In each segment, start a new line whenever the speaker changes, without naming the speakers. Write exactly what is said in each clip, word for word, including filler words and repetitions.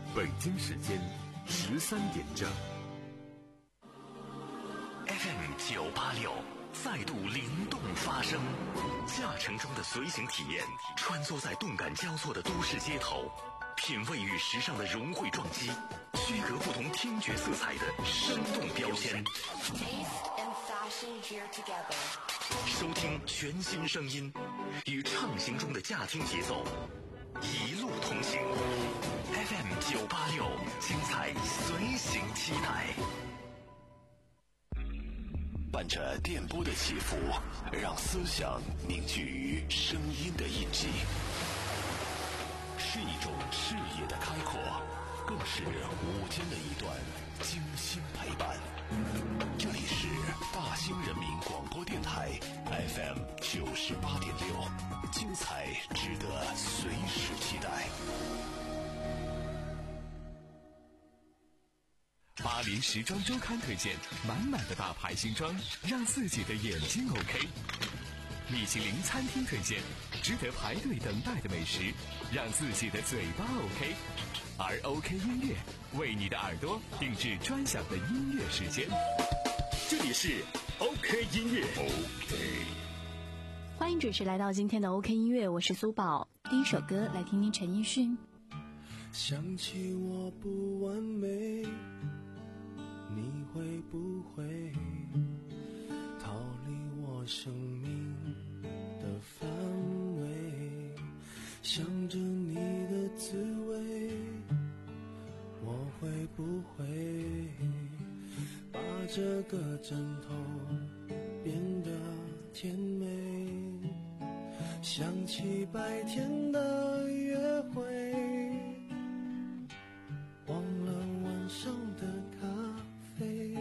北京时间十三点整。
F M 九八六再度灵动发声，驾乘中的随行体验，穿梭在动感交错的都市街头，品味与时尚的融汇撞击，区隔不同听觉色彩的生动标签。收听全新声音，与畅行中的驾听节奏，一路同行。F M 九八六，精彩随行期待。伴着电波的起伏，让思想凝聚于声音的印记，是一种视野的开阔，更是午间的一段精心陪伴。这里是大兴人民广播电台 F M 九十八点六，精彩值得随时期待。
巴黎时装周刊推荐满满的大牌新装，让自己的眼睛 OK。米其林餐厅推荐值得排队等待的美食，让自己的嘴巴 OK。而 OK 音乐为你的耳朵定制专享的音乐时间。
这里是 OK 音乐 OK。
欢迎准时来到今天的 OK 音乐，我是苏宝。第一首歌来听听陈奕迅。
想起我不完美，你会不会逃离我生命的范围？想着你的滋味，我会不会把这个枕头变得甜美？想起白天的约会，忘了晚上的咖啡，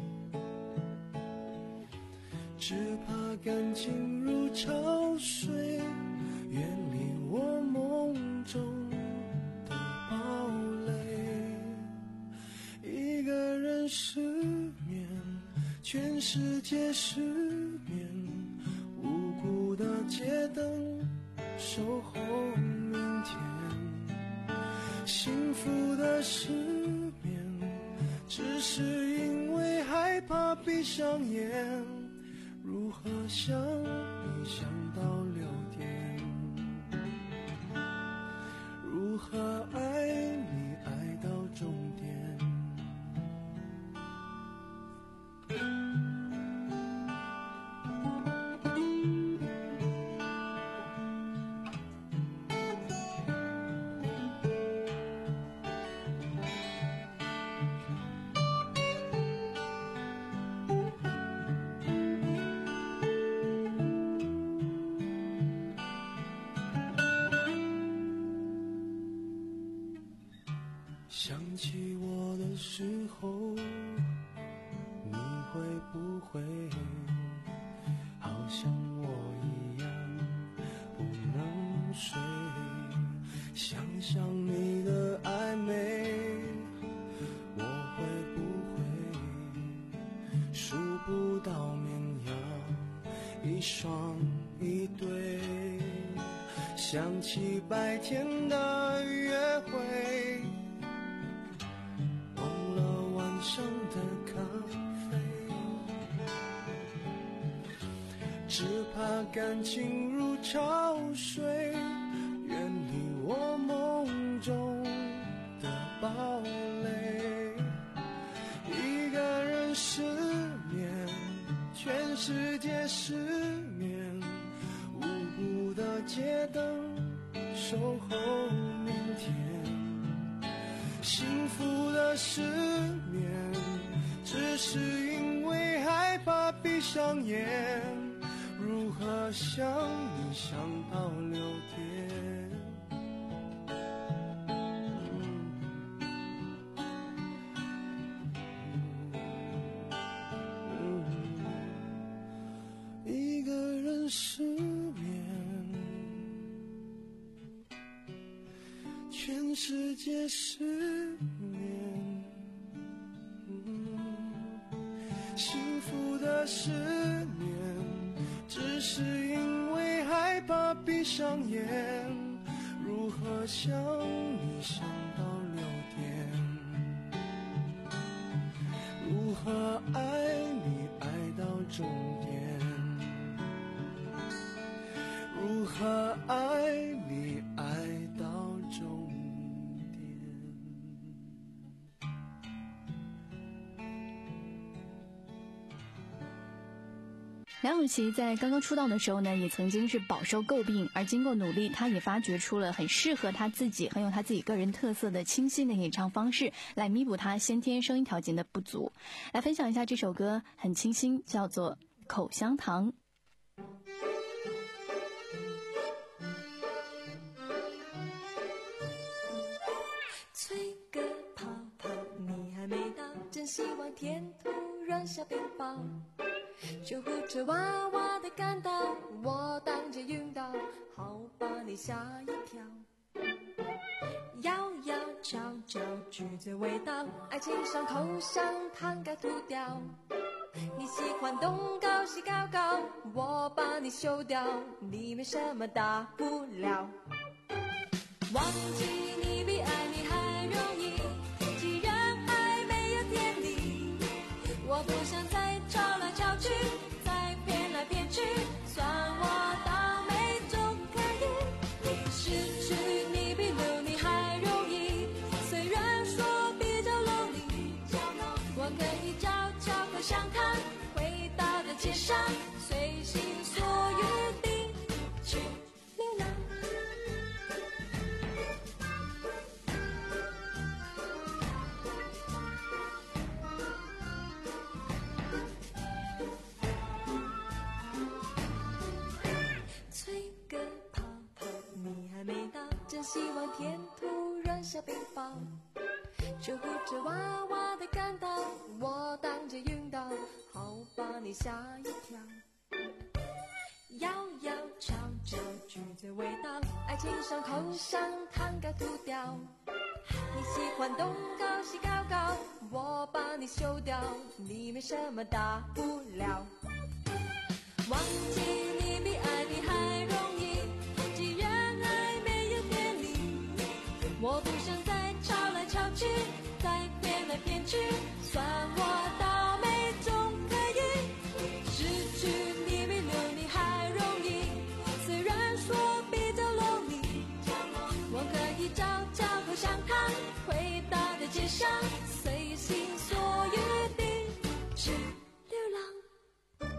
只怕感情如潮水，远离我梦中的堡垒。一个人失眠，全世界失眠，无辜的街灯守候明天。幸福的失眠，只是因为害怕闭上眼，如何想你想到六点，如何爱你爱到终点。想起我的时候，你会不会好像我一样不能睡？想想你的暧昧，我会不会数不到绵羊一双一对？想起白天的约会，上的咖啡，只怕感情如潮水，远离我梦中的堡垒。一个人失眠，全世界失眠，无辜的街灯守候明天。幸福的失眠，只是因为害怕闭上眼，如何想你想到六点。一个人失眠，全世界失眠，幸福的失眠，只是因为害怕闭上眼，如何想你想到六点。
梁咏琪在刚刚出道的时候呢，也曾经是饱受诟病，而经过努力，她也发掘出了很适合她自己、很有她自己个人特色的清新的演唱方式，来弥补她先天声音条件的不足。来分享一下这首歌，很清新，叫做《口香糖》。
吹个泡泡，你还没到，真希望天突然下冰雹。救护车哇哇的赶到，我当街晕倒，好把你吓一跳。摇摇悄悄，橘子味道，爱情伤口香糖该涂掉。你喜欢东高西高高，我把你修掉，你没什么大不了。忘记你比爱你还容易，既然爱没有天理，我不想再吵来吵去，再骗来骗去，算我倒霉总可以。失去你比留你还容易，虽然说比较 lonely， 我可以嚼嚼口香糖，回到的街上，随心所欲地去流浪。真希望天突然下冰雹，救护车哇哇的赶到，我当街晕倒，好把你吓一跳。摇摇悄悄，橘子味道，爱情伤口香糖该涂掉。你喜欢东高西高高，我把你修掉，你没什么大不了。忘记你比爱你还容易，我不想再吵来吵去，再骗来骗去，算我倒霉总可以。失去你比留你还容易，虽然说比较 lonely， 我可以嚼嚼口香糖，回到的街上，随心所欲地去流浪。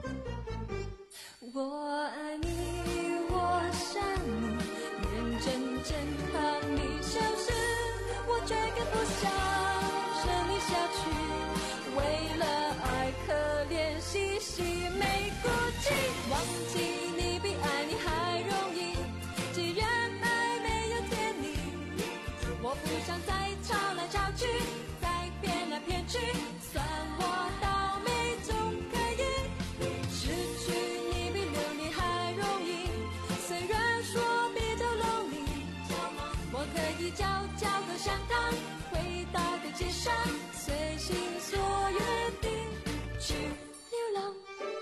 我爱你，我想你，认真真当你消失，我绝对不想生你下去，为了爱可怜兮兮没顾忌。忘记你比爱你还容易，既然爱没有天理，我不想再吵来吵去，再骗来骗去，算我倒霉总可以。失去你比留你还容易，虽然说比较 lonely， 我可以嚼嚼口香糖，回到的街上，随心所欲地去流浪。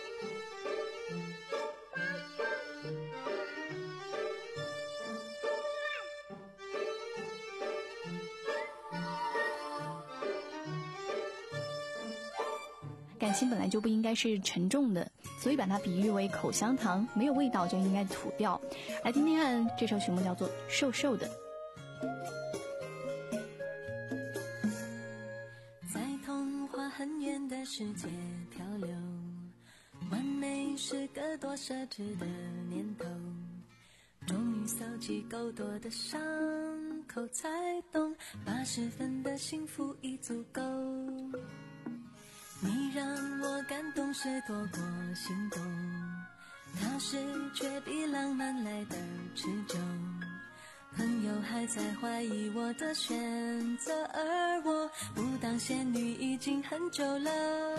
感情本来就不应该是沉重的，所以把它比喻为口香糖，没有味道就应该吐掉。来听听看，这首曲目叫做《瘦瘦的》。
在童话很远的世界漂流，完美是个多奢侈的念头，终于扫起够多的伤口，才懂八十分的幸福已足够。你让我感动是多过心动，踏实却比浪漫来的持久。朋友还在怀疑我的选择，而我不当仙女已经很久了。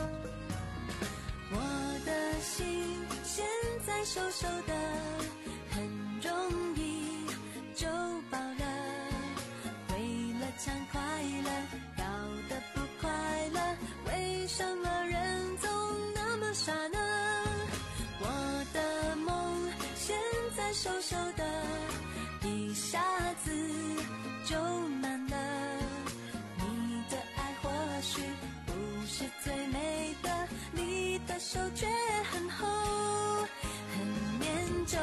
我的心现在瘦瘦的，很容易就饱了。为了抢快乐，搞得不快乐，为什么人总那么傻呢？我的梦现在瘦瘦的，一下子就满了。你的爱或许不是最美的，你的手却很厚很粘稠。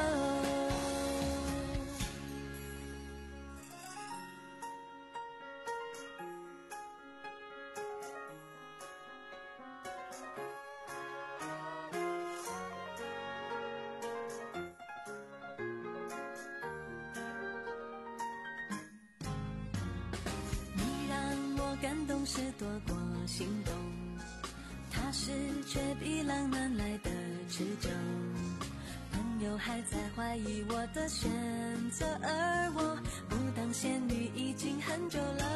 感动是多过心动，踏实却比浪漫来的持久。朋友还在怀疑我的选择，而我不当仙女已经很久了。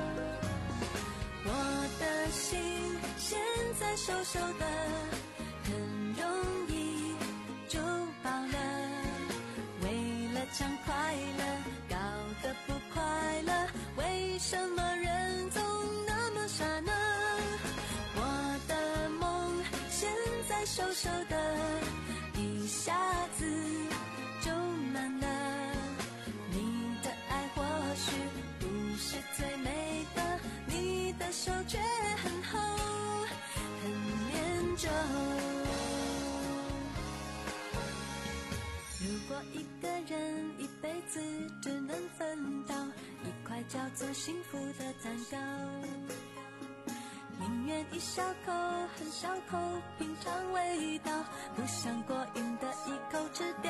我的心现在瘦瘦的，很容易就饱了。为了抢快乐，搞得不快乐，为什么人总那么傻呢？我的梦现在瘦瘦的，一下子就满了。你的爱或许不是最美的，你的手却很厚很绵久。如果一个人一辈子只能分到一块叫做幸福的蛋糕，宁愿一小口很小口品尝味道，不想过瘾的一口吃掉。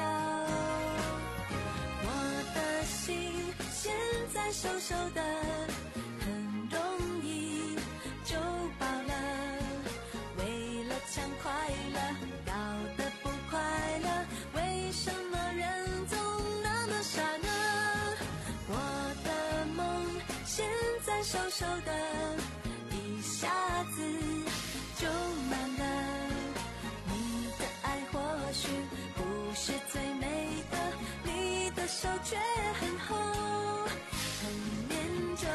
我的心现在瘦瘦的，很容易就饱了。为了抢快乐，搞得不快乐，为什么人总那么傻呢？我的梦现在瘦瘦的，一下子就满了。你的爱或许不是最美的，你的手却很厚很绵久。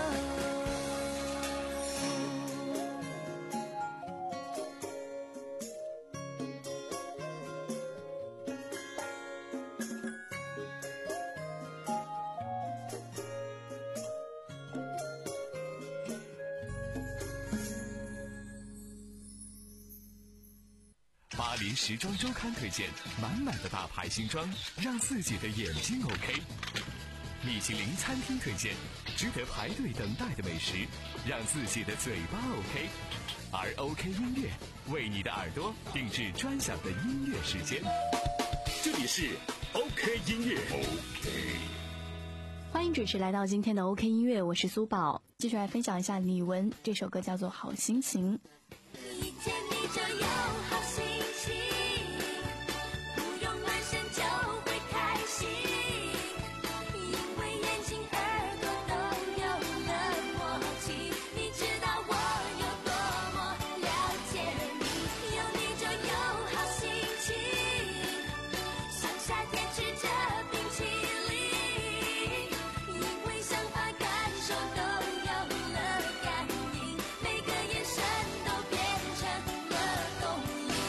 巴黎时装周刊推荐满满的大牌新装，让自己的眼睛 OK。米其林餐厅推荐值得排队等待的美食，让自己的嘴巴 OK。而 OK 音乐为你的耳朵定制专享的音乐时间。
这里是 OK 音乐。OK。
欢迎准时来到今天的 OK 音乐，我是苏宝，继续来分享一下李玟，这首歌叫做《好心情》。
一见你就有好心情，不用暖身就会开心，因为眼睛耳朵都有了默契，你知道我有多么了解你，有你就有好心情，像夏天吃着冰淇淋，因为想法感受都有了感应，每个眼神都变成了动力。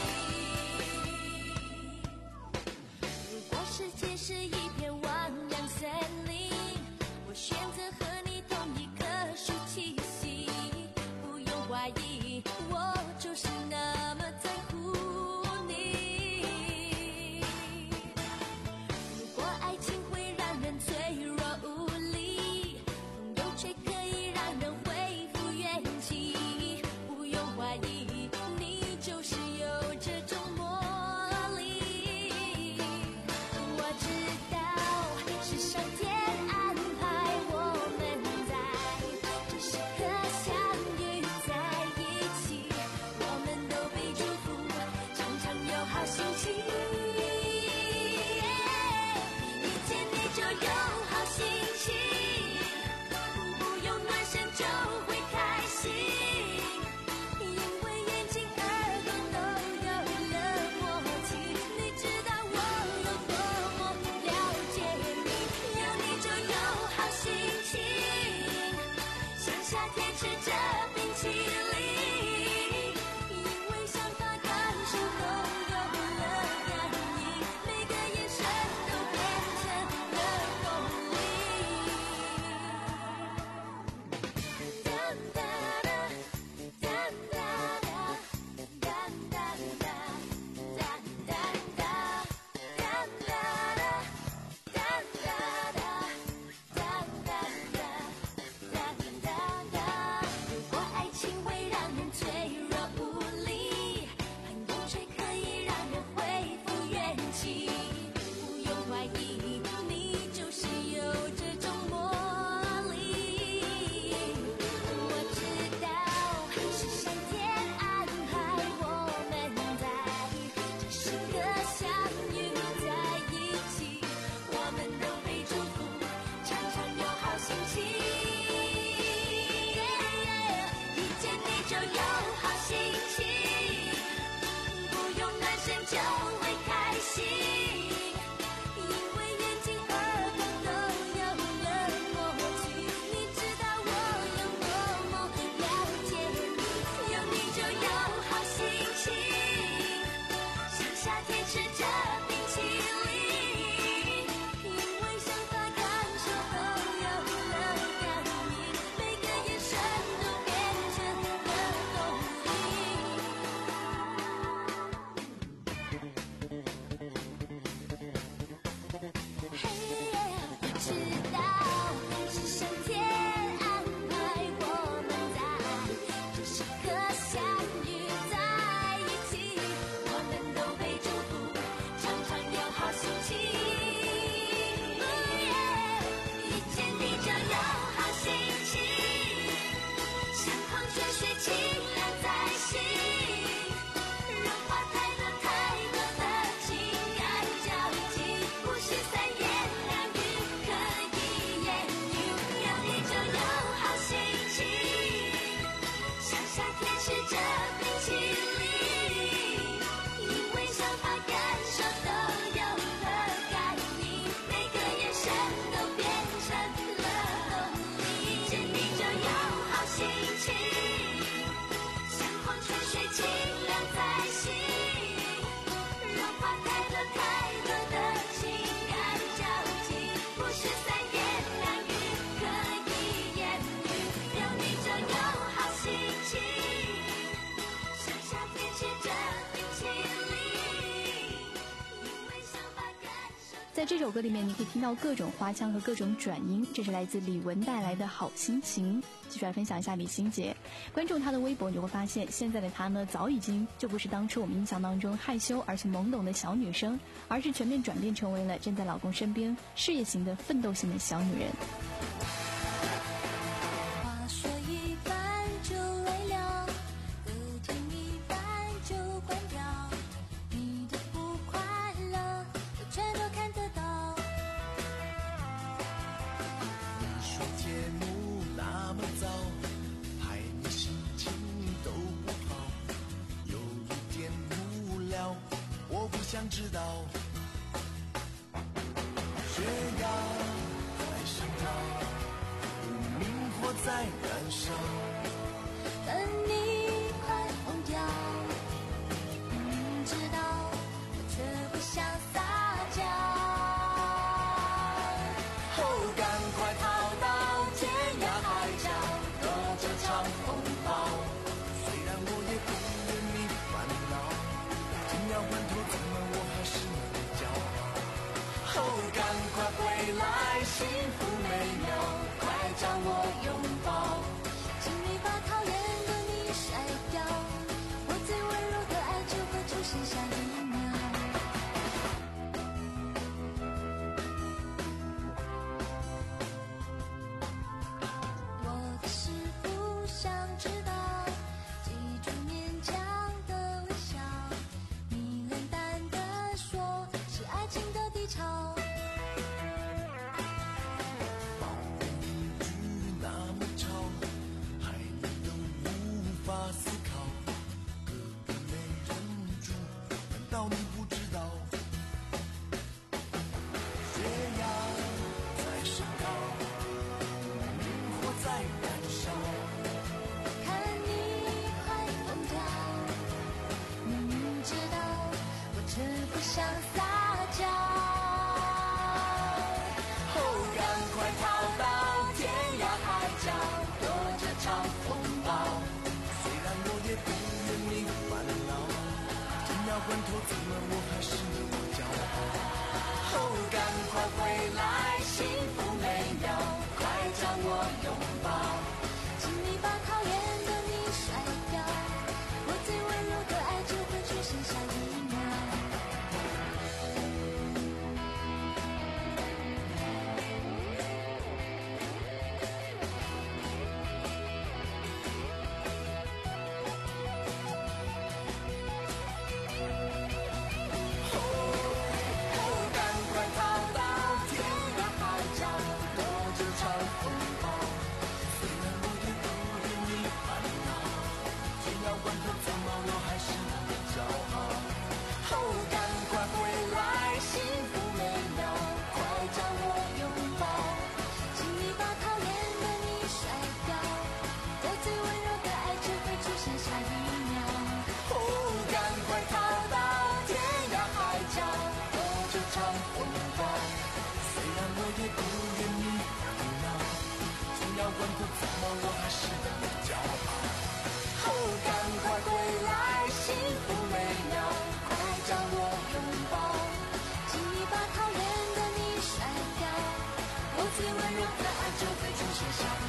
在这首歌里面，你可以听到各种花腔和各种转音，这是来自李玟带来的好心情。继续来分享一下李心洁，关注她的微博，你会发现现在的她呢，早已经就不是当初我们印象当中害羞而且懵懂的小女生，而是全面转变成为了站在老公身边事业型的奋斗型的小女人。
话说一半就累了，歌听一半就关掉，你的不快乐我全都看得到。
你说节目那么早，害你心情都不好，有一点无聊，我不想知道。血压在升高，无名火在燃烧，
等你快疯掉，明知道我却不想撒娇。
哦，赶快逃到天涯海角，躲这场风暴。虽然我也不愿你烦恼，紧要关头怎么我还是那么骄傲。哦，赶快回来，幸福美妙，快将我拥抱。
请你把讨厌的你甩掉，我最温柔的爱就会出现下一秒。我的事不想知道，记住勉强的微笑，你冷淡的说是爱情的低潮。
句那么吵，害你都无法思考，隔壁没人住，难道你不知道？血压在升高，明火在燃烧，
看你快疯掉，明知道我却不想撒娇。
哦，赶快逃到天涯海角，躲这场风暴。虽然我也不愿你烦恼，紧要关头怎么我还是那么骄傲。哦，赶快回来，幸福美妙，快将我拥抱。
请你把讨厌的你甩掉，我最温柔的爱就会出现下一秒。
哦，赶快逃到天涯海角，躲这场风暴。虽然我也不愿你烦恼，紧要关头怎么我还是那么骄傲。哦，赶快回来，幸福美妙，快将我拥抱。
请你把讨厌的你甩掉，我最温柔的爱就会出现下一秒。
哦，赶快逃到天涯海角，躲这场风暴。虽然我也不愿你烦恼，紧要关头怎么我还是那么骄傲。哦，赶快回来，幸福美妙，快将我拥抱。
请你把讨厌的你甩掉，我最温柔的爱就会出现下一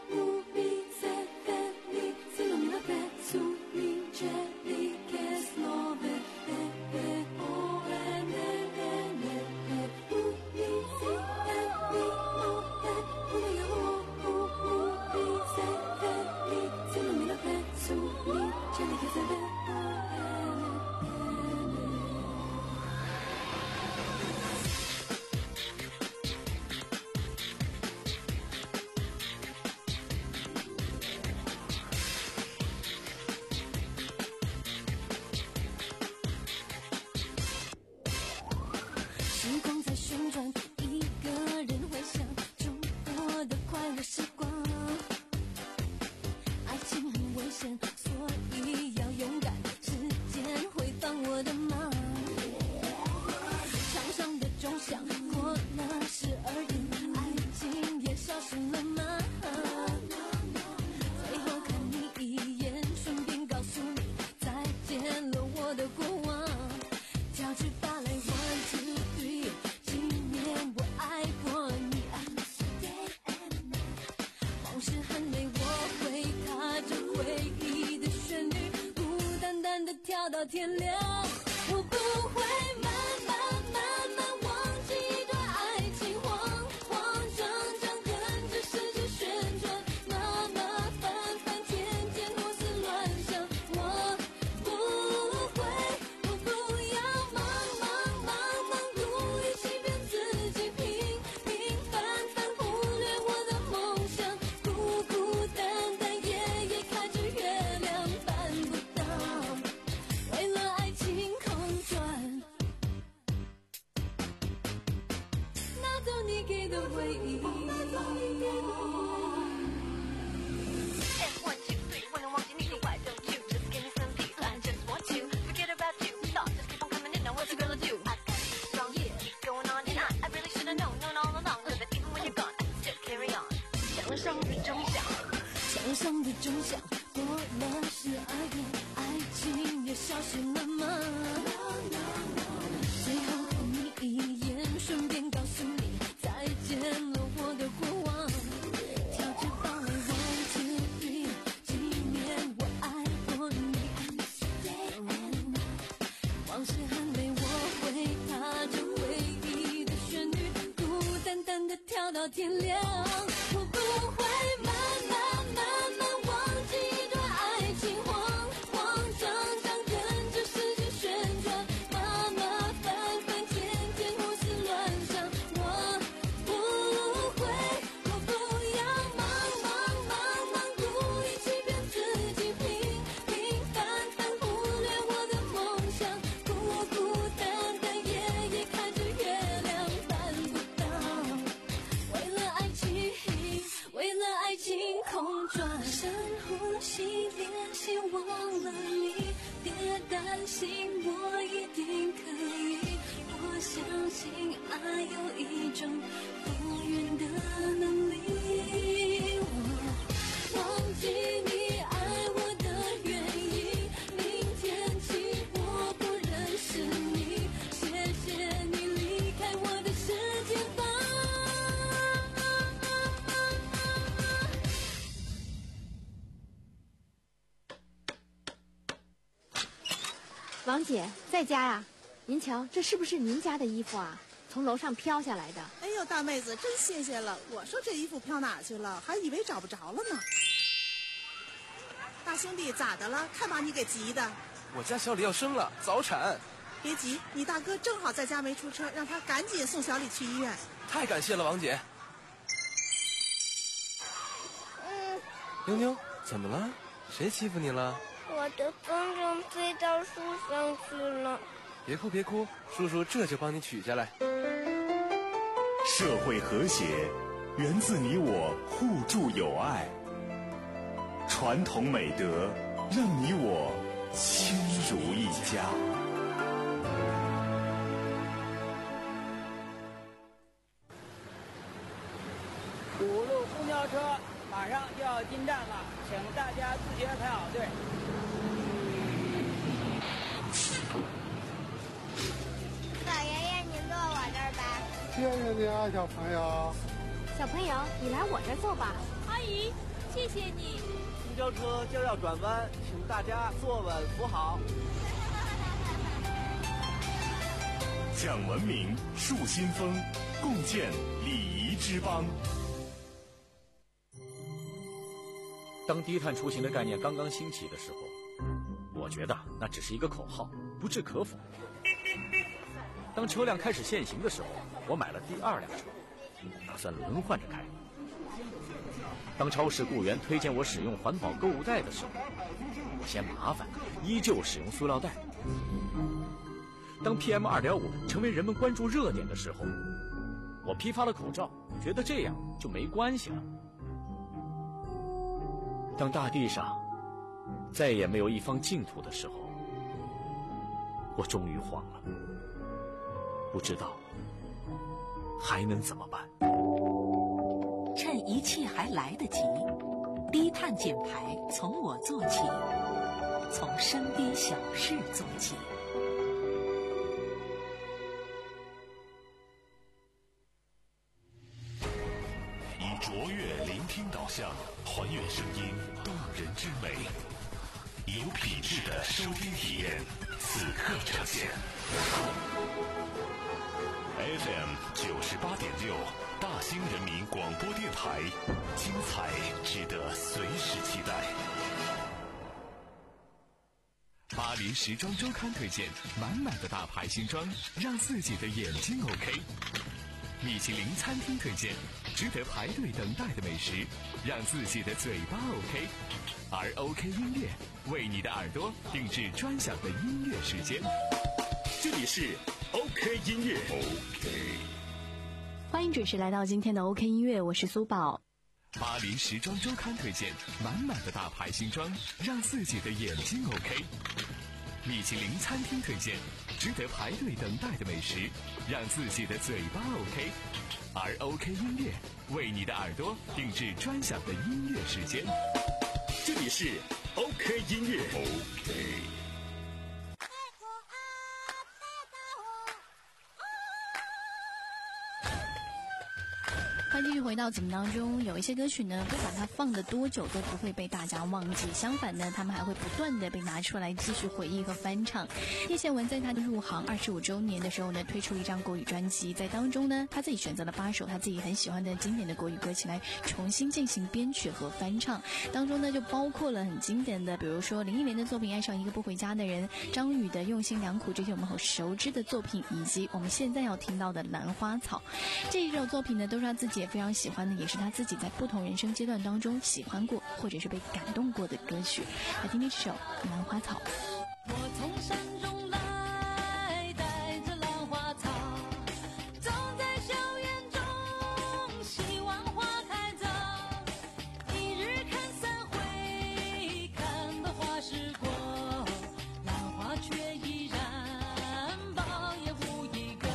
秒。Su mi cieli che 到天亮。我不会慢慢慢慢忘记一段爱情，慌慌张张跟着世界旋转，麻麻烦烦天天胡思乱想。我不会，我不要忙忙忙忙故意欺骗自己，平平凡凡忽略我的梦想，孤孤单单夜夜看着月亮办不到，为了爱情空转，拿走你给的回忆。
One, two, three, wanna walk in you, why don't you just give me some peace? I just want to forget about you. Thoughts just keep on coming in, now what you gonna do? I got it strong, yeah, keep going on and on. I really should've known, known all along, but even when you're gone, I can still carry on. 向上的钟响，
向上的钟响，多了是爱的，爱情也消失了吗？最后看你一眼，顺便告诉你再见了我的过往。跳着芭蕾 one two three， 纪念我爱过你。往事还没我会踏着回忆的旋律，孤单单的跳到天亮。我不会慢慢慢慢忘记一段爱情，慌慌张张跟着世界旋转，麻麻烦烦天天胡思乱想。我不会，我不要忙忙忙忙故意欺骗自己，平平凡凡忽略我的梦想，孤孤单单夜夜看着月亮办不到，为了爱情，为了爱情空转，深呼吸，练习忘了你，别担心，我一定可以。我相信爱有一种复原的能力。我忘记你爱我的原因，明天起我不认识你，谢谢你离开我的世界吧。
王姐在家呀？您瞧，这是不是您家的衣服啊？从楼上飘下来的。
哎呦，大妹子，真谢谢了！我说这衣服飘哪去了，还以为找不着了呢。大兄弟，咋的了？看把你给急的。
我家小李要生了，早产。
别急，你大哥正好在家没出车，让他赶紧送小李去医院。
太感谢了，王姐。
嗯，
妞妞，怎么了？谁欺负你了？
我的风筝飞到树上去了。
别哭别哭，叔叔这就帮你取下来。
社会和谐源自你我互助友爱，传统美德让你我亲如一家。
五路公交车马上就要进站了，请大家自觉排好队。
老爷爷，您坐我这儿吧。
谢谢你啊，小朋友。
小朋友，你来我这儿坐吧。
阿姨，谢谢你。
公交车就要转弯，请大家坐稳扶好。
讲文明，树新风，共建礼仪之邦。
当低碳出行的概念刚刚兴起的时候，我觉得那只是一个口号，不置可否。当车辆开始限行的时候，我买了第二辆车，打算轮换着开。当超市雇员推荐我使用环保购物袋的时候，我嫌麻烦，依旧使用塑料袋。当 P M 二点五 成为人们关注热点的时候，我批发了口罩，觉得这样就没关系了。当大地上再也没有一方净土的时候，我终于慌了，不知道还能怎么办。
趁一切还来得及，低碳减排从我做起，从身边小事做起。
以卓越聆听导向，还原声音动人之美。 有品质的收听体验，此刻呈现。F M 九十八点六，大兴人民广播电台，精彩值得随时期待。
巴黎时装周刊推荐，满满的大牌新装，让自己的眼睛 OK。米其林餐厅推荐，值得排队等待的美食，让自己的嘴巴 OK。而 OK 音乐为你的耳朵定制专享的音乐时间。这里是 OK 音乐 OK。
欢迎准时来到今天的 OK 音乐，我是苏宝。
巴黎时装周刊推荐，满满的大牌新装，让自己的眼睛 OK。米其林餐厅推荐，值得排队等待的美食，让自己的嘴巴 OK。而 OK 音乐为你的耳朵定制专享的音乐时间。这里是 OK 音乐 OK。
欢迎继续回到节目当中。有一些歌曲呢，不管它放的多久都不会被大家忘记，相反呢，他们还会不断的被拿出来继续回忆和翻唱。叶倩文在她的入行二十五周年的时候呢，推出了一张国语专辑，在当中呢，她自己选择了八首她自己很喜欢的经典的国语歌曲来重新进行编曲和翻唱。当中呢，就包括了很经典的，比如说林忆莲的作品《爱上一个不回家的人》，张宇的《用心良苦》，这些我们很熟知的作品，以及我们现在要听到的《兰花草》。这一首作品呢，都是她自己也非常喜欢的，也是他自己在不同人生阶段当中喜欢过或者是被感动过的歌曲。来听听这首《兰花草》。
我从山中来，带着兰花草，走在校园中，希望花开早。一日看三回，看得花时过，兰花却依然苞也无一根。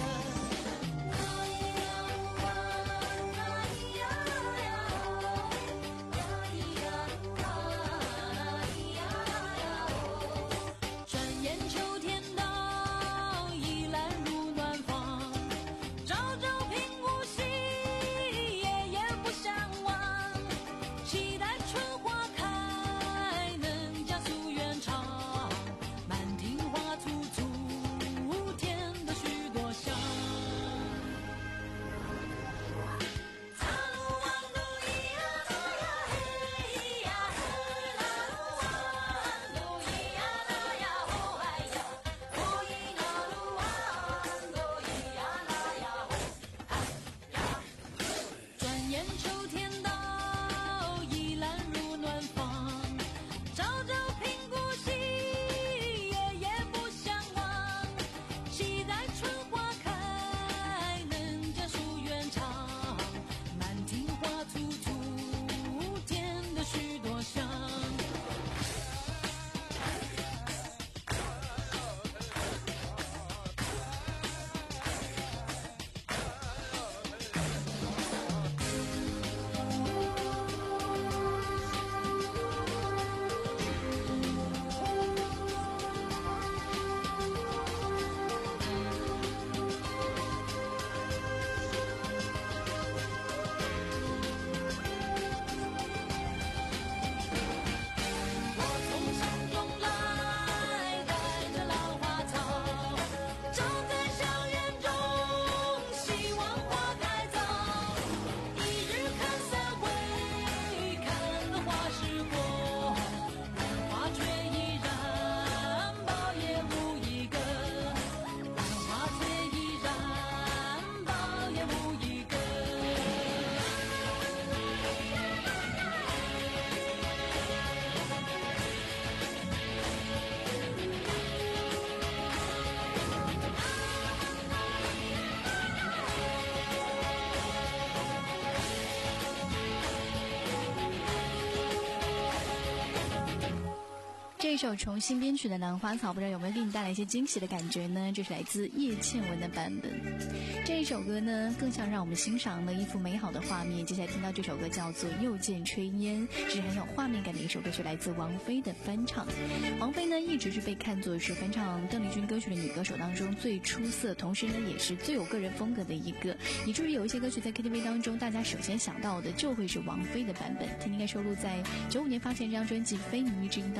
这首重新编曲的《兰花草》，不知道有没有给你带来一些惊喜的感觉呢？这是来自叶倩文的版本。这一首歌呢，更像让我们欣赏了一幅美好的画面。接下来听到这首歌叫做《又见炊烟》，是很有画面感的一首歌曲，来自王菲的翻唱。王菲呢，一直是被看作是翻唱邓丽君歌曲的女歌手当中最出色，同时呢，也是最有个人风格的一个。以至于有一些歌曲在 K T V 当中，大家首先想到的就会是王菲的版本。听听看收录在九五年发行这张专辑《非你一之音》当中的《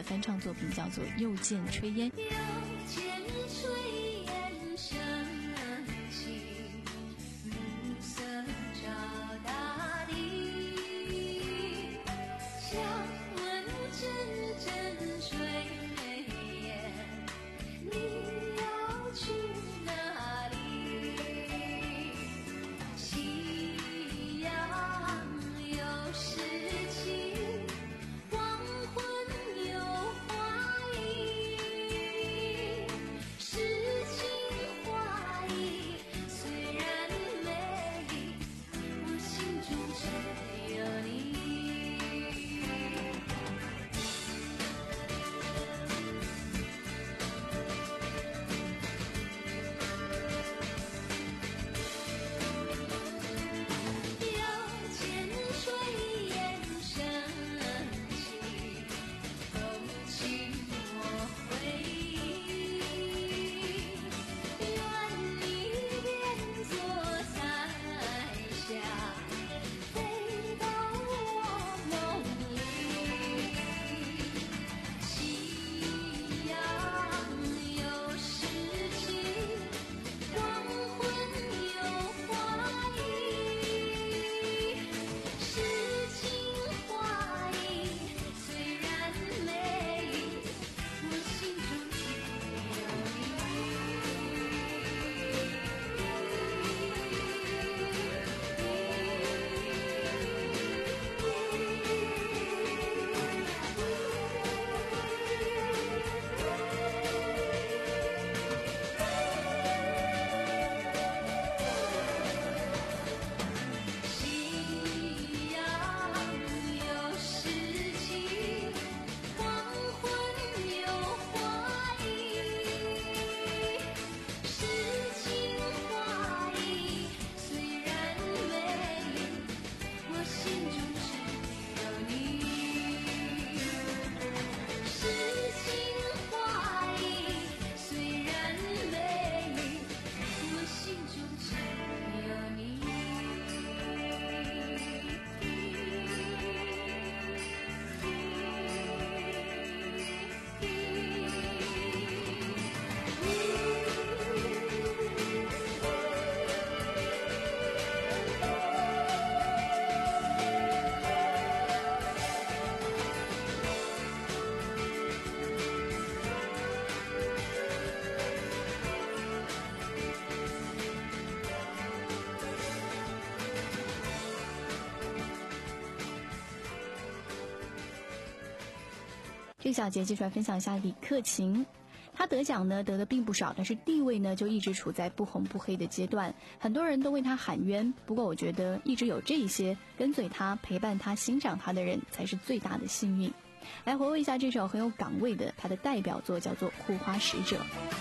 翻唱作品，叫做《又见炊烟》。
又见炊烟升起，暮色照大地，想问阵阵炊烟，你要去哪里？夕阳又失起，黄昏又花意，诗情画意虽然美丽，我心中只有你。又见炊烟升起，勾起我回忆。愿你变作彩霞，飞到我梦里。夕阳又失起，黄昏又花意，诗情画意虽然美丽，我心中只有夕阳又失起，黄昏又花意，诗情画意虽然美丽，我心中只有你。诗情画意虽然美丽，我心中只有你。
这个小节接出来分享一下李克勤。他得奖呢得的并不少，但是地位呢就一直处在不红不黑的阶段，很多人都为他喊冤。不过我觉得一直有这一些跟随他、陪伴他、欣赏他的人才是最大的幸运。来回味一下这首很有港味的他的代表作，叫做《护花使者》。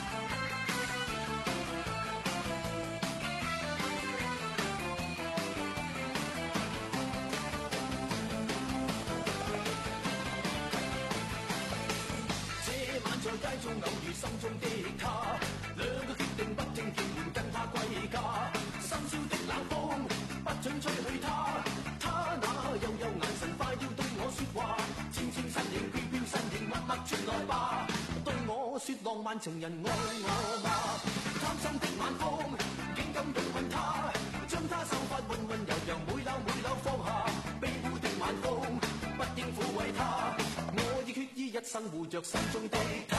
在街中偶遇心中的他，兩個決定不聽叫喚跟他歸家。深宵的冷風不准吹去他，他那幽幽眼神快要對我說話，纖纖身影飄飄身影默默傳來吧，對我說浪漫情人愛我嗎？貪心的晚風竟敢擁吻他，將他秀髮溫溫柔柔每縷每縷放下，卑污的晚風不應撫慰他，我已決意一生護着心中的他。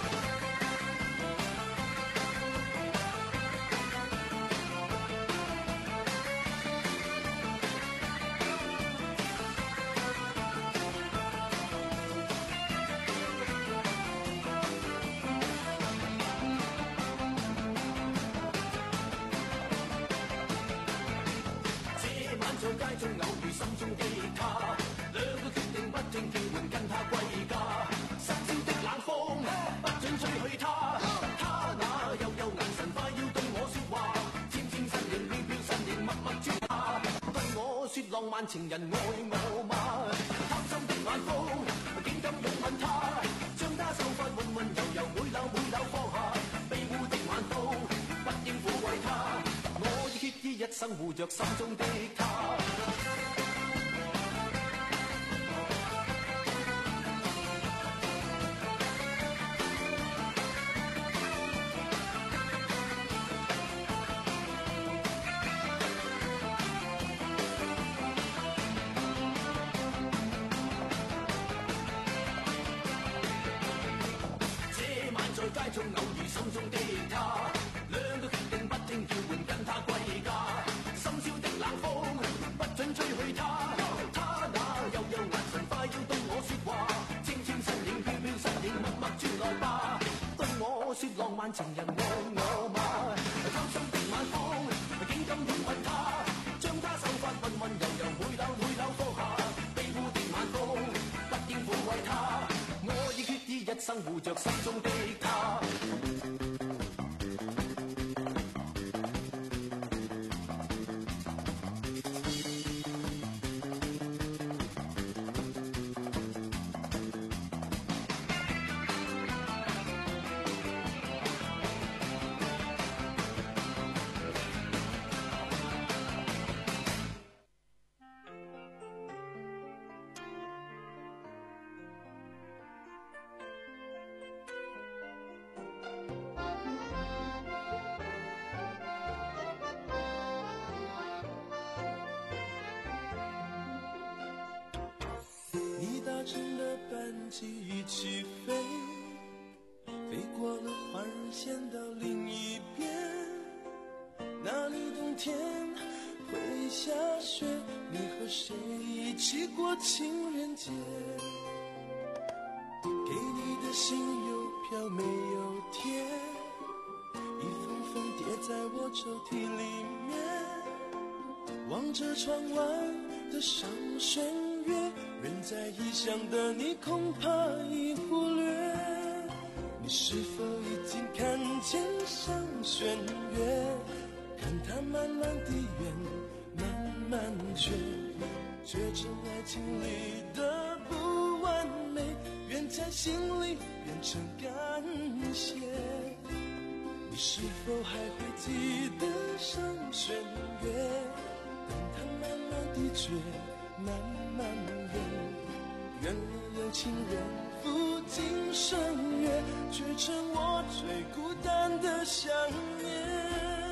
這晚在街中偶遇心中的他，兩個決定不聽叫喚跟他歸家。深宵的冷風不准吹去他，他那幽幽眼神快要對我說話，纖纖身影飄飄身影默默轉下，對我說浪漫情人愛我嗎？貪心的晚風竟敢擁吻他，將他秀髮溫溫柔柔每縷每縷放下，卑污的晚風不應撫慰他，我已決意一生護着心中的他。 中偶遇心中的他，兩個決定不聽叫喚跟他歸家。深宵的冷風不准吹去他，他那幽幽眼神快要對我說話，纖纖身影飄飄身影默默轉來吧，對我說浪漫情人愛我嗎？偷心的晚風竟敢擁吻他，將他手法溫溫柔柔每縷每縷放下，卑污的晚風不應撫慰他，我已決意一生護着心中的他。
搭乘的班机一起飞，飞过了环日线到另一边，那里冬天会下雪，你和谁一起过情人节？给你的信邮票没有贴，一封封叠在我抽屉里面，望着窗外的上弦月，人在异乡的你恐怕已忽略，你是否已经看见上弦月？看它慢慢地圆，慢慢缺，缺成爱情里的不完美，愿在心里变成感谢。你是否还会记得上弦月？等它慢慢地缺，慢慢圆，愿你有情人赴今生约，却成我最孤单的想念。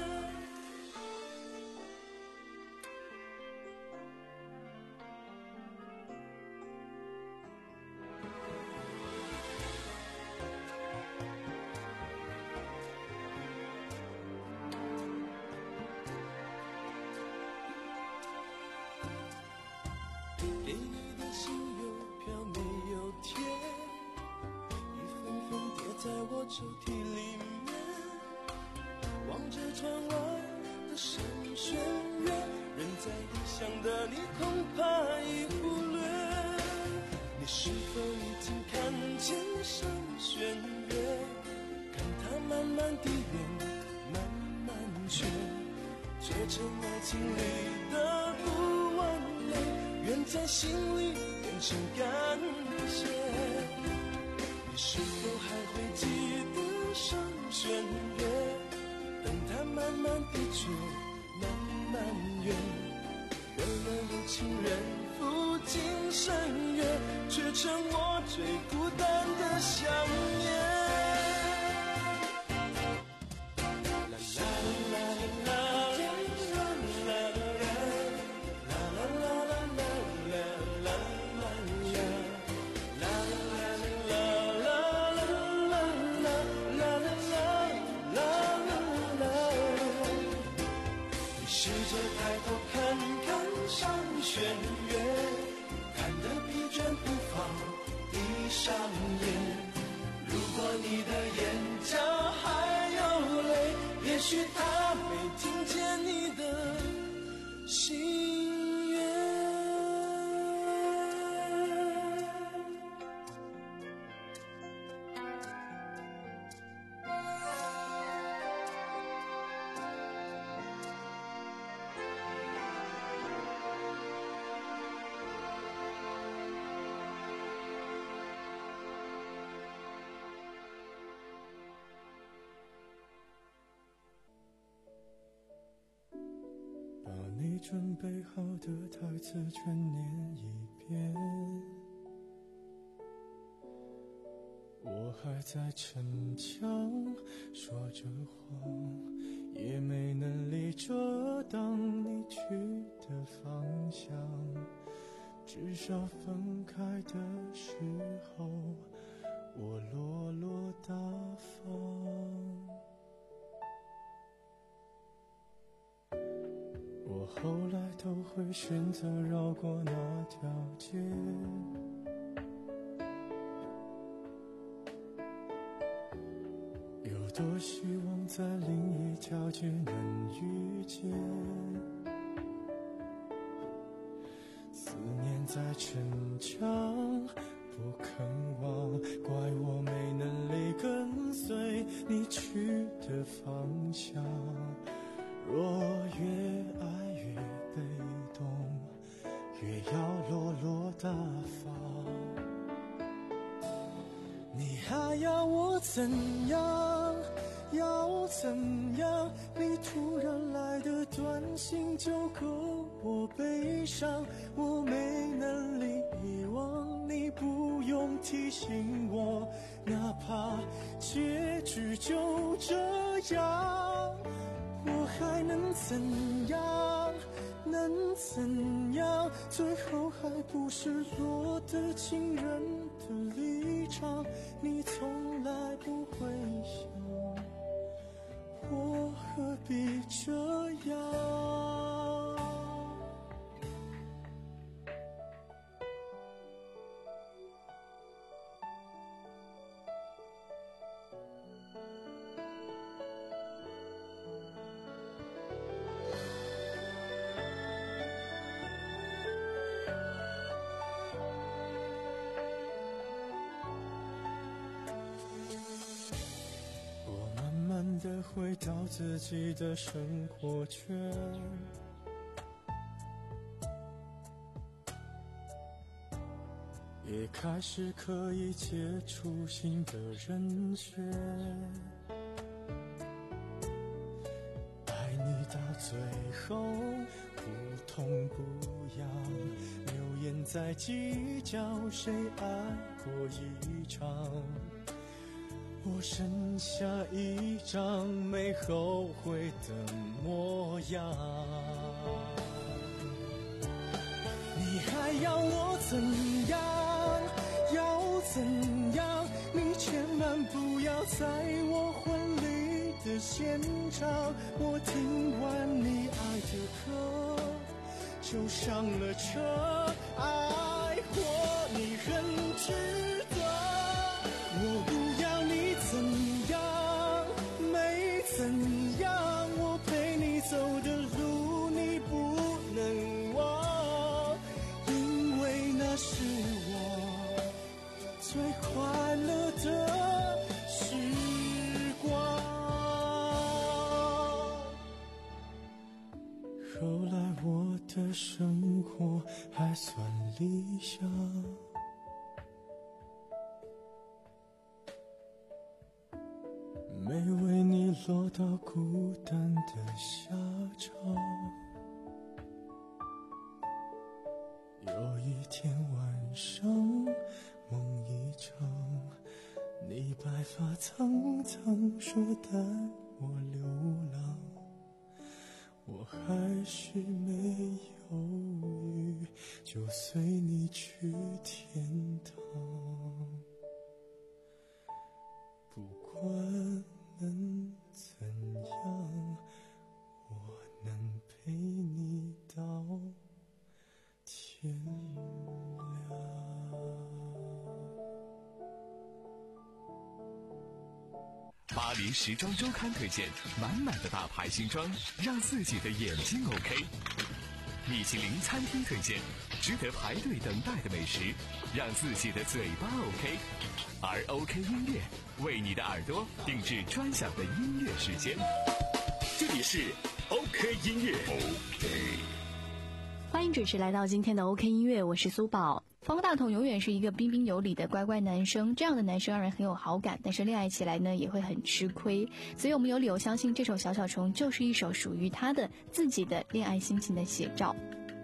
给你的信邮票没有贴，一封封叠在我抽屉里面，望着窗外的上弦月，人在异乡的你恐怕已忽略，你是否已经看见上弦月？看它慢慢地圆，慢慢缺，缺成爱情里的不完美，愿在心里变成感谢。你是否还会记得上弦月？等它慢慢地缺，慢慢圆，愿能有情人赴今生约，却成我最孤单的想念。试着抬头看看上弦月，看得疲倦不妨闭上眼。如果你的眼角还有泪，也许他没听见你的心愿。
把你准备好的台词全念一遍，我还在逞强说着谎，也没能力遮挡你去的方向，至少分开的时候我落落大方。 会选择绕过那条街。有多希望在另一条街能遇见，思念在逞强不肯忘，怪我没能力跟随你去的方向。若越爱越被动，越要落落大方。你还要我怎样？要怎样？你突然来的短信就够我悲伤，我没能力遗忘，你不用提醒我，哪怕结局就这样，我还能怎样？能怎样？最后还不是落得情人的立场，你从来不会想，我何必这样？的回到自己的生活圈，也开始可以接触新的人选。爱你到最后不痛不痒，流言在计较谁爱过一场，我剩下一张没后悔的模样。你还要我怎样？要怎样？你千万不要在我婚礼的现场，我听完你爱的歌就上了车，爱过你很值得，我不要你怎样，没怎样，我陪你走的路你不能忘，因为那是我最快乐的时光。后来我的生活还算理想，没为你落到孤单的下场。有一天晚上梦一场，你白发苍苍说带我流浪，我还是没犹豫就随你去天堂。不管能怎样，我能陪你到天亮。
巴黎时装周刊推荐满满的大牌新装，让自己的眼睛 OK。米其林餐厅推荐值得排队等待的美食，让自己的嘴巴 OK。而 OK 音乐为你的耳朵定制专享的音乐时间。这里是 OK 音乐 OK。
欢迎准时来到今天的 OK 音乐，我是苏宝。方大同永远是一个彬彬有礼的乖乖男生，这样的男生让人很有好感，但是恋爱起来呢也会很吃亏，所以我们有理由相信这首小小虫就是一首属于他的自己的恋爱心情的写照。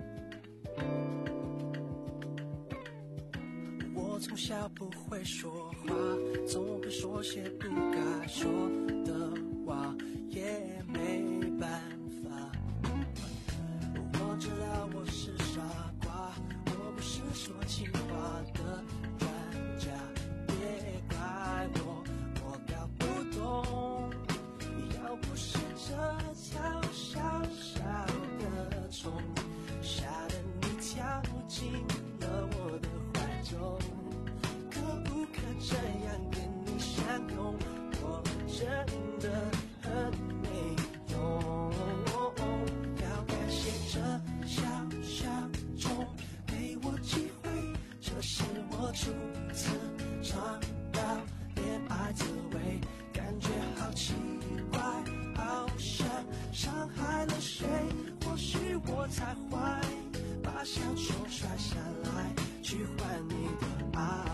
我从小不会说话，总会说些不该说的话，也没办法。我知道我是傻瓜，我不是说情话的专家，别怪我，我搞不懂。要不是这条小小的虫，小用，我真的很没用。要感谢这小小钟给我机会，这是我初次尝到恋爱滋味，感觉好奇怪，好像伤害了谁，或许我才坏，把小球摔下来去换你的爱。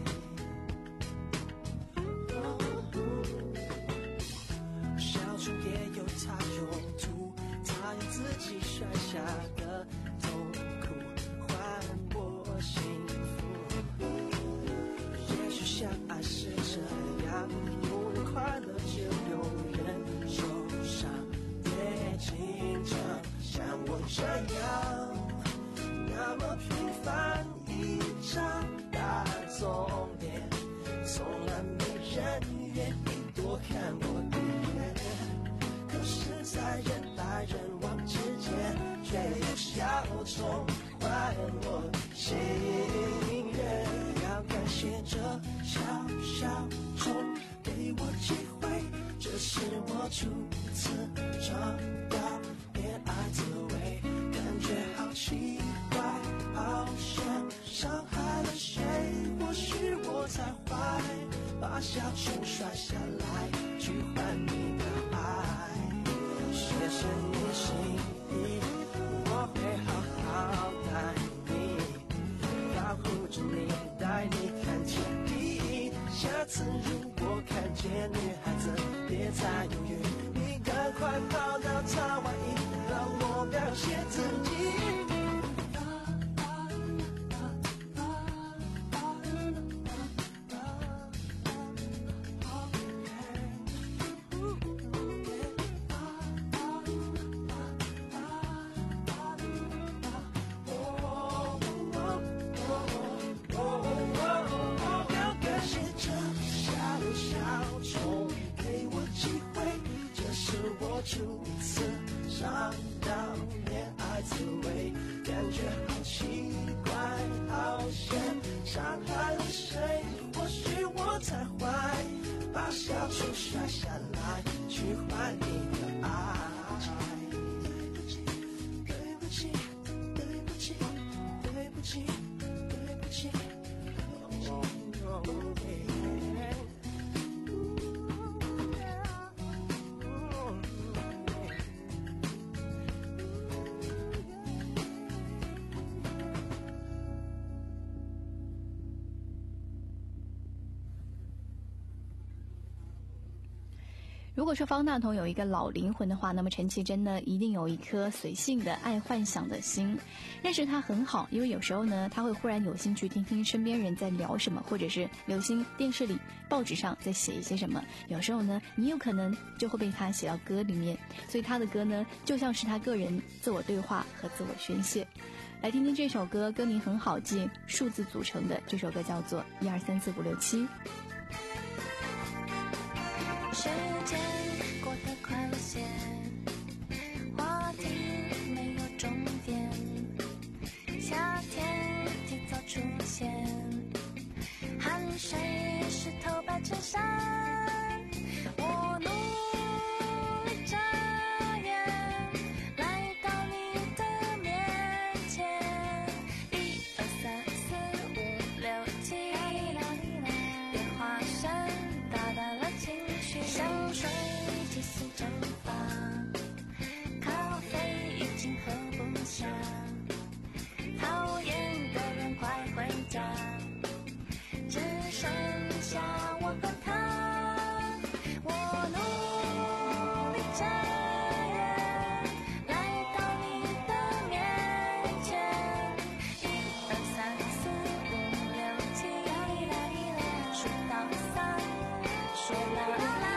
小球也有它用途，它用自己摔下的痛苦换我幸福。也许相爱是这样，有人快乐就有人受伤，别紧张，像我这样那么平凡一张大众脸，从来没人愿意多看我一眼，可是在人来人往之间，却有小虫换我心愿。要感谢这小小虫给我机会，这是我初次尝到恋爱滋味，感觉好奇怪，好像伤害了谁，或许我才坏，把小球摔下来去换你的爱。谢谢你心意，我会好好待你，保护着你，带你看天地。下次如果看见女孩子，别再犹豫，你赶快跑到她外衣，让我表现自己。初次尝到恋爱滋味，感觉好奇怪，好像伤害了谁，或许我才坏，把小球摔下来去换你的爱。对不起，对不起，对不起，对不起，对不起。Oh, oh, yeah.
如果说方大同有一个老灵魂的话，那么陈绮贞呢，一定有一颗随性的爱幻想的心。认识他很好，因为有时候呢，他会忽然有心去听听身边人在聊什么，或者是留心电视里、报纸上在写一些什么。有时候呢，你有可能就会被他写到歌里面。所以他的歌呢，就像是他个人自我对话和自我宣泄。来听听这首歌，歌名很好记，数字组成的。这首歌叫做一二三四五六七。
时间过得快了些，话题没有终点，夏天提早出现，汗水湿透白衬衫，我努力眨眼来到你的面前，一二三四五六七，电话声打断了情绪，香水气息蒸发，咖啡已经喝不下，讨厌的人快回家，只剩下我和他，我努力眨眼来到你的面前，一二三四五六七，数到三，说啦啦啦。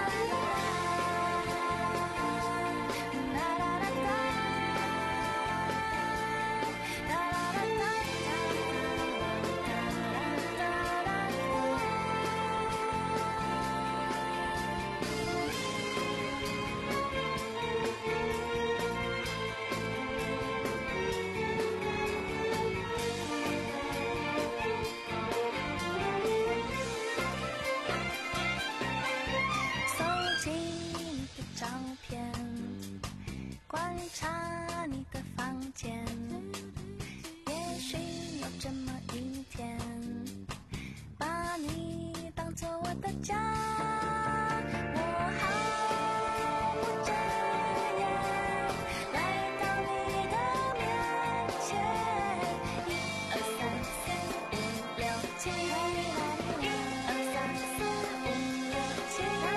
我的家。我好不这样来到你的面前，一二三四五六七，一二三四五六七。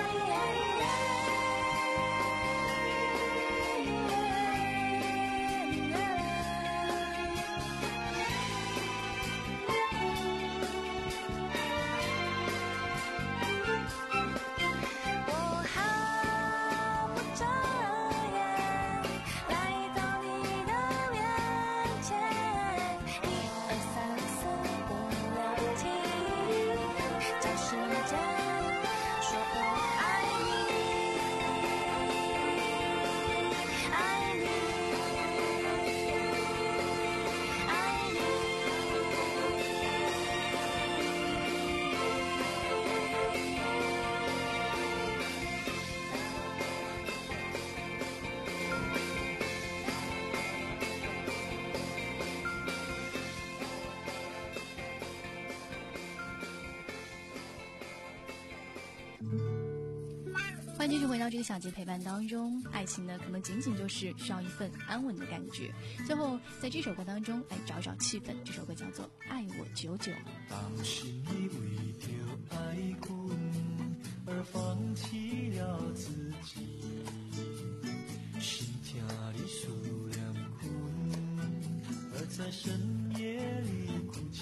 我好不这样来到你的面前，一二三四五六七，叫时间说我爱你，爱你，爱你。
欢迎继续回到这个小节陪伴当中。爱情呢，可能仅仅就是需要一份安稳的感觉。最后，在这首歌当中来找找气氛。这首歌叫做《爱我久久》。
当时你为着爱困而放弃了自己，心痛里思念困，而在深夜里哭泣。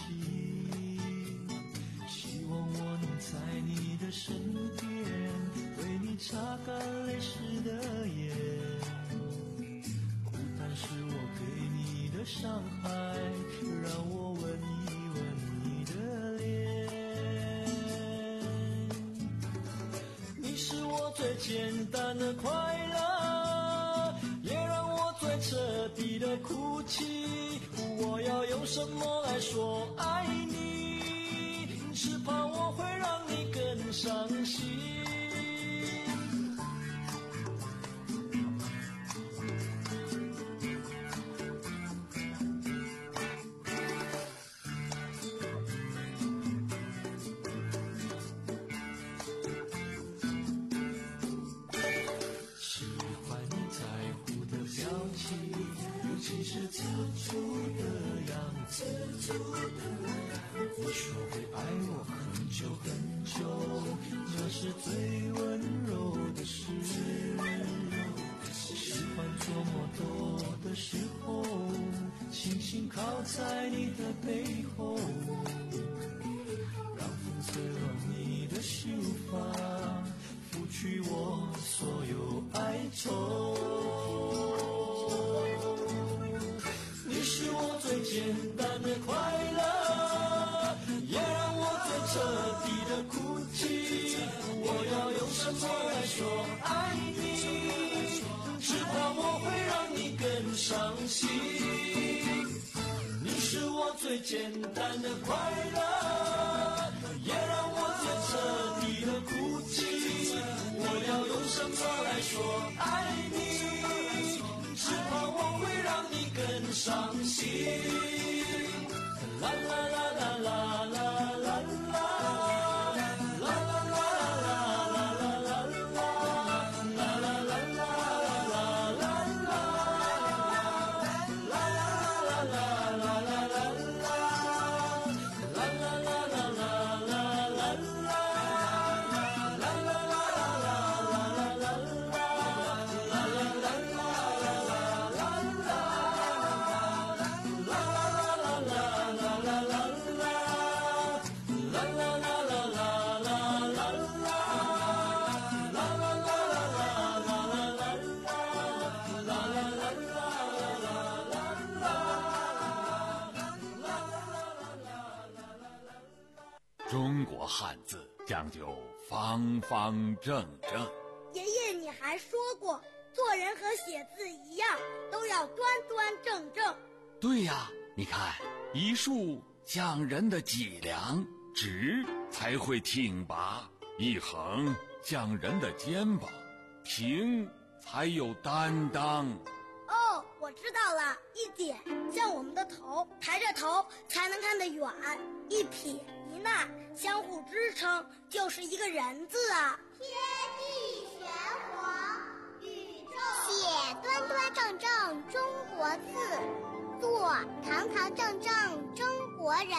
希望我能在你的身边，为你擦干泪湿的眼。孤单是我给你的伤害，让我吻一吻你的脸。你是我最简单的快乐，也让我最彻底的哭泣。我要用什么来说爱你？只怕我会让你更伤心。喜欢你在乎的表情，尤其是此处的样子。你说会爱我很久很久，那是最温柔的事。喜欢做梦多的时候，轻轻靠在你的背后，让风吹乱你的秀发，拂去我所有哀愁。你是我最简单的快乐，也让我最彻底的哭泣。我要用什么来说爱你？只怕我会让你更伤心。你是我最简单的快乐，也让我最彻底的哭泣。我要用什么来说爱你？只怕我会让你更伤心。啦啦啦啦啦啦啦啦。
中国汉字讲究方方正正。
爷爷，你还说过，做人和写字一样，都要端端正正。
对呀，你看，一竖讲人的脊梁，直才会挺拔；一横讲人的肩膀，平才有担当。
哦，我知道了，一点像我们的头，抬着头才能看得远；一撇一难，相互支撑，就是一个人字啊。
天地玄黄，宇宙写端端正正中国字，做堂堂正正中国人。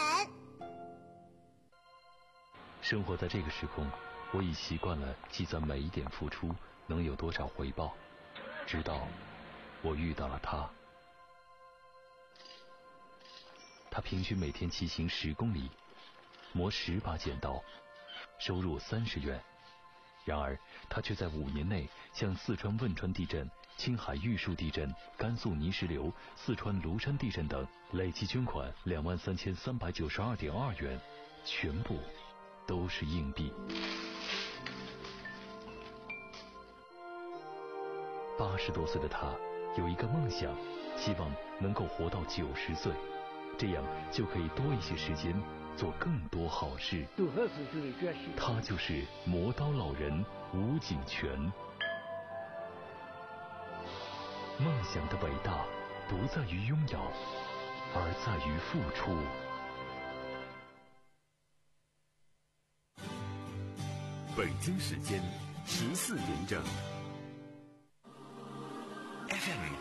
生活在这个时空，我已习惯了计算每一点付出能有多少回报，直到我遇到了他。他平均每天骑行十公里，磨十把剪刀，收入三十元。然而他却在五年内向四川汶川地震、青海玉树地震、甘肃泥石流、四川庐山地震等累计捐款两万三千三百九十二点二元，全部都是硬币。八十多岁的他有一个梦想，希望能够活到九十岁，这样就可以多一些时间做更多好事。他就是磨刀老人吴景全。梦想的伟大不在于拥有，而在于付出。
北京时间十四点整。F M